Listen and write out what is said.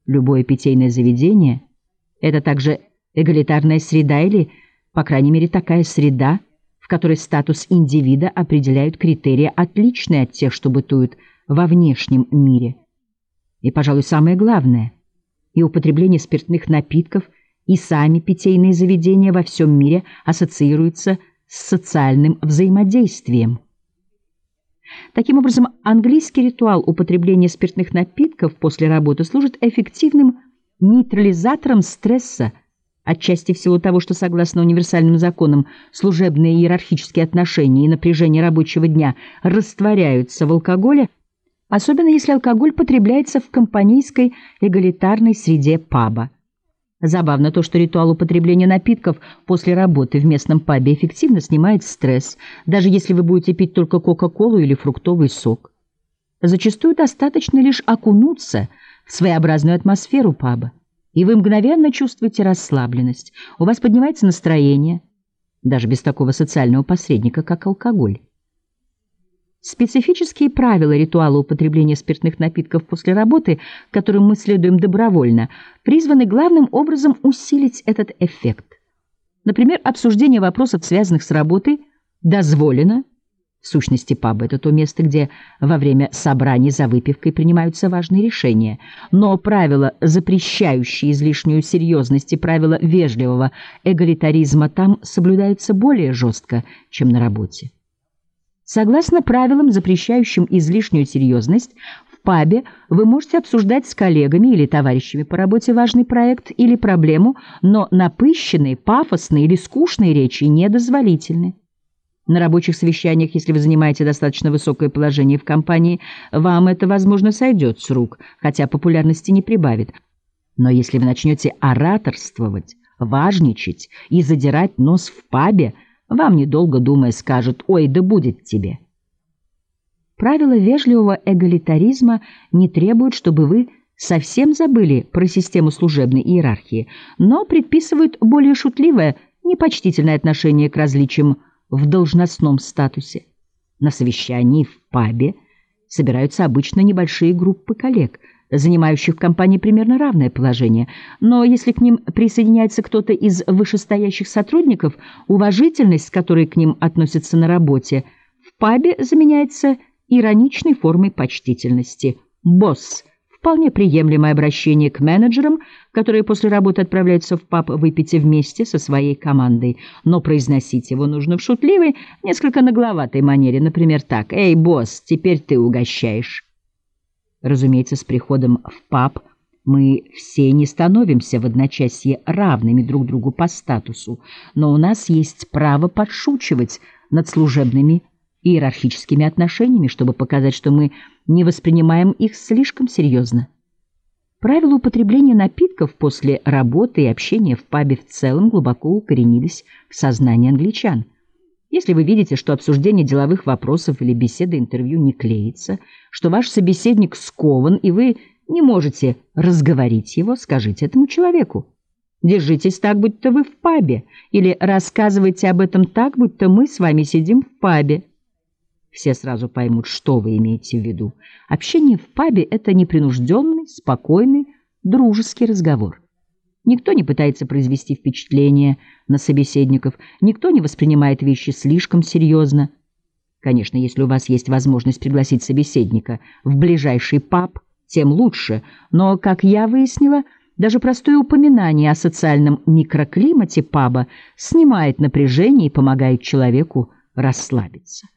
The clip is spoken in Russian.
Любое питейное заведение — это также эгалитарная среда или, по крайней мере, такая среда, в которой статус индивида определяют критерии, отличные от тех, что бытуют во внешнем мире. И, пожалуй, самое главное, и употребление спиртных напитков, и сами питейные заведения во всем мире ассоциируются с социальным взаимодействием. Таким образом, английский ритуал употребления спиртных напитков после работы служит эффективным нейтрализатором стресса, отчасти в силу того, что, согласно универсальным законам, служебные иерархические отношения и напряжение рабочего дня растворяются в алкоголе, особенно если алкоголь потребляется в компанейской эгалитарной среде паба. Забавно то, что ритуал употребления напитков после работы в местном пабе эффективно снимает стресс, даже если вы будете пить только кока-колу или фруктовый сок. Зачастую достаточно лишь окунуться в своеобразную атмосферу паба, и вы мгновенно чувствуете расслабленность, у вас поднимается настроение, даже без такого социального посредника, как алкоголь. Специфические правила ритуала употребления спиртных напитков после работы, которым мы следуем добровольно, призваны главным образом усилить этот эффект. Например, обсуждение вопросов, связанных с работой, дозволено. В сущности, паб — это то место, где во время собраний за выпивкой принимаются важные решения. Но правила, запрещающие излишнюю серьезность, и правила вежливого эгалитаризма там соблюдаются более жестко, чем на работе. Согласно правилам, запрещающим излишнюю серьезность, в пабе вы можете обсуждать с коллегами или товарищами по работе важный проект или проблему, но напыщенные, пафосные или скучные речи недозволительны. На рабочих совещаниях, если вы занимаете достаточно высокое положение в компании, вам это, возможно, сойдет с рук, хотя популярности не прибавит. Но если вы начнете ораторствовать, важничать и задирать нос в пабе, вам, недолго думая, скажут: «Ой, да будет тебе». Правила вежливого эгалитаризма не требуют, чтобы вы совсем забыли про систему служебной иерархии, но предписывают более шутливое, непочтительное отношение к различиям в должностном статусе. На совещании в пабе собираются обычно небольшие группы коллег, занимающих в компании примерно равное положение, но если к ним присоединяется кто-то из вышестоящих сотрудников, уважительность, с которой к ним относятся на работе, в пабе заменяется ироничной формой почтительности. «Босс» — вполне приемлемое обращение к менеджерам, которые после работы отправляются в паб выпить вместе со своей командой, но произносить его нужно в шутливой, несколько нагловатой манере, например, так: «Эй, босс, теперь ты угощаешь». Разумеется, с приходом в паб мы все не становимся в одночасье равными друг другу по статусу, но у нас есть право подшучивать над служебными иерархическими отношениями, чтобы показать, что мы не воспринимаем их слишком серьезно. Правила употребления напитков после работы и общения в пабе в целом глубоко укоренились в сознании англичан. Если вы видите, что обсуждение деловых вопросов или беседа интервью не клеится, что ваш собеседник скован, и вы не можете разговорить его, скажите этому человеку: «Держитесь так, будто вы в пабе», или «Рассказывайте об этом так, будто мы с вами сидим в пабе». Все сразу поймут, что вы имеете в виду. Общение в пабе — это непринужденный, спокойный, дружеский разговор. Никто не пытается произвести впечатление на собеседников, никто не воспринимает вещи слишком серьезно. Конечно, если у вас есть возможность пригласить собеседника в ближайший паб, тем лучше, но, как я выяснила, даже простое упоминание о социальном микроклимате паба снимает напряжение и помогает человеку расслабиться.